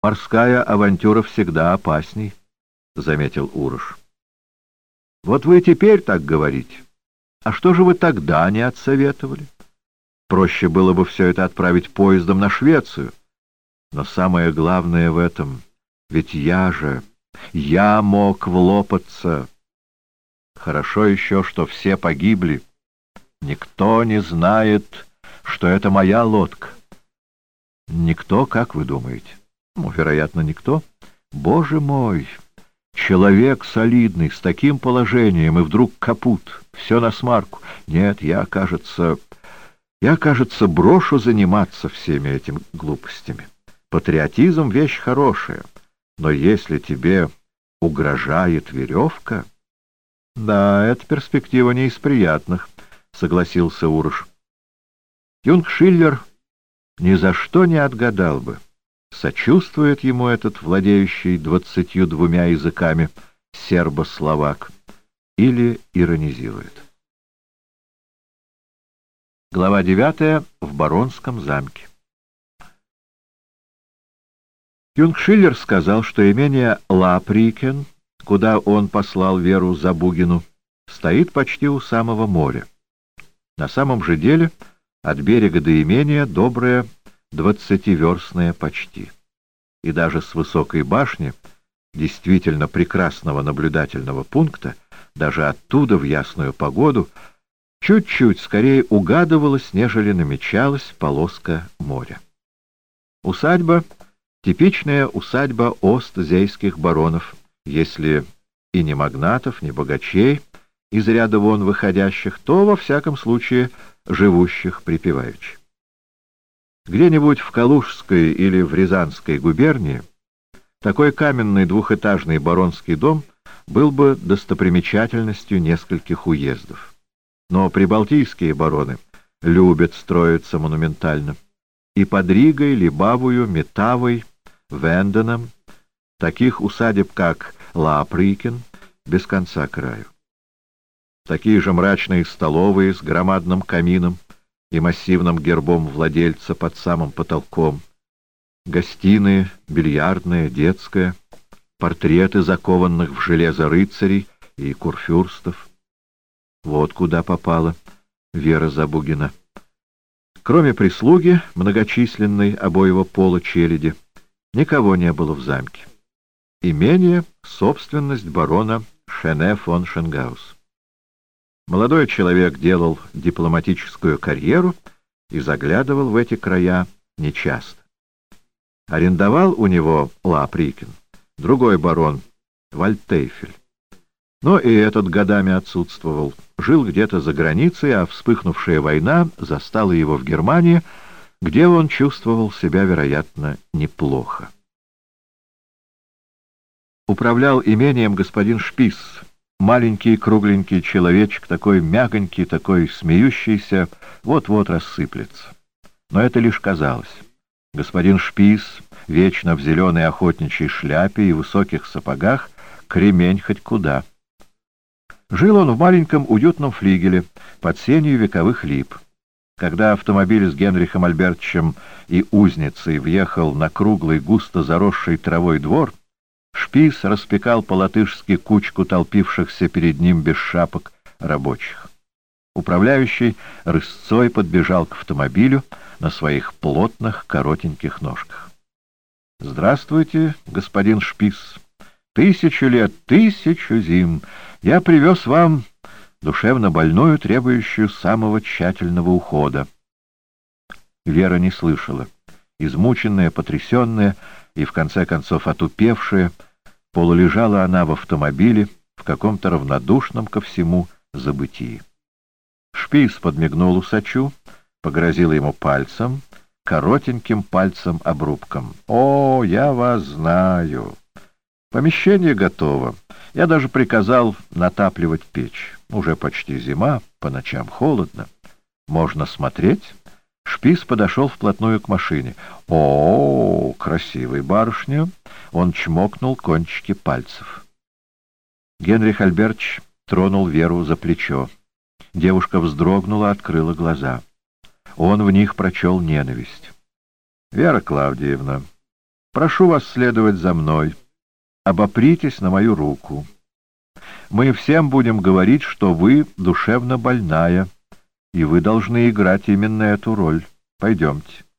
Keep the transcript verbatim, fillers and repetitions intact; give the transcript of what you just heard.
Морская авантюра всегда опасней, — заметил Урож. — Вот вы теперь так говорите. А что же вы тогда не отсоветовали? Проще было бы все это отправить поездом на Швецию. Но самое главное в этом, ведь я же, я мог влопаться. Хорошо еще, что все погибли. Никто не знает, что это моя лодка. Никто, как вы думаете? Ну, вероятно, никто. Боже мой! Человек солидный, с таким положением, и вдруг капут. Все насмарку. Нет, я, кажется... Я, кажется, брошу заниматься всеми этими глупостями. Патриотизм — вещь хорошая. Но если тебе угрожает веревка... Да, эта перспектива не из приятных, — согласился Урож. Юнг Шиллер ни за что не отгадал бы, сочувствует ему этот владеющий двадцатью двумя языками сербо-словак или иронизирует. Глава девятая. В Баронском замке. Юнг Шиллер сказал, что имение Лаприкен, куда он послал Веру Забугину, стоит почти у самого моря. На самом же деле от берега до имения добрая двадцативерстная почти. И даже с высокой башни, действительно прекрасного наблюдательного пункта, даже оттуда в ясную погоду, чуть-чуть скорее угадывалась, нежели намечалась полоска моря. Усадьба — типичная усадьба остзейских баронов, если и не магнатов, не богачей, из ряда вон выходящих, то, во всяком случае, живущих припеваючи. Где-нибудь в Калужской или в Рязанской губернии такой каменный двухэтажный баронский дом был бы достопримечательностью нескольких уездов. Но прибалтийские бароны любят строиться монументально. И под Ригой, Либавою, Метавой, Венденом таких усадеб, как Лаприкен, без конца краю. Такие же мрачные столовые с громадным камином и массивным гербом владельца под самым потолком, гостиные, бильярдная, детская, портреты закованных в железо рыцарей и курфюрстов. Вот куда попала Вера Забугина. Кроме прислуги, многочисленной обоего пола челяди, никого не было в замке. Имение — собственность барона Шене фон Шенгаус. Молодой человек делал дипломатическую карьеру и заглядывал в эти края нечасто. Арендовал у него Лаприкин другой барон Вальтейфель. Но и этот годами отсутствовал, жил где-то за границей, а вспыхнувшая война застала его в Германии, где он чувствовал себя, вероятно, неплохо. Управлял имением господин Шпис, маленький кругленький человечек, такой мягонький, такой смеющийся, вот-вот рассыплется. Но это лишь казалось. Господин Шпис, вечно в зеленой охотничьей шляпе и высоких сапогах, кремень хоть куда. Жил он в маленьком уютном флигеле под сенью вековых лип. Когда автомобиль с Генрихом Альбертовичем и узницей въехал на круглый, густо заросший травой двор, Шпис распекал по-латышски кучку толпившихся перед ним без шапок рабочих. Управляющий рысцой подбежал к автомобилю на своих плотных коротеньких ножках. — Здравствуйте, господин Шпис. Тысячу лет, тысячу зим. Я привез вам душевно больную, требующую самого тщательного ухода. Вера не слышала. Измученная, потрясенная и, в конце концов, отупевшая, полулежала она в автомобиле в каком-то равнодушном ко всему забытии. Шпис подмигнул усачу, погрозил ему пальцем, коротеньким пальцем-обрубком. — О, я вас знаю! Помещение готово. Я даже приказал натапливать печь. Уже почти зима, по ночам холодно. Можно смотреть? Шпис подошел вплотную к машине. — О, красивая барышня! Он чмокнул кончики пальцев. Генрих Альбертович тронул Веру за плечо. Девушка вздрогнула, открыла глаза. Он в них прочел ненависть. — Вера Клавдиевна, Прошу вас следовать за мной. Обопритесь на мою руку. Мы всем будем говорить, что вы душевно больная, и вы должны играть именно эту роль. Пойдемте.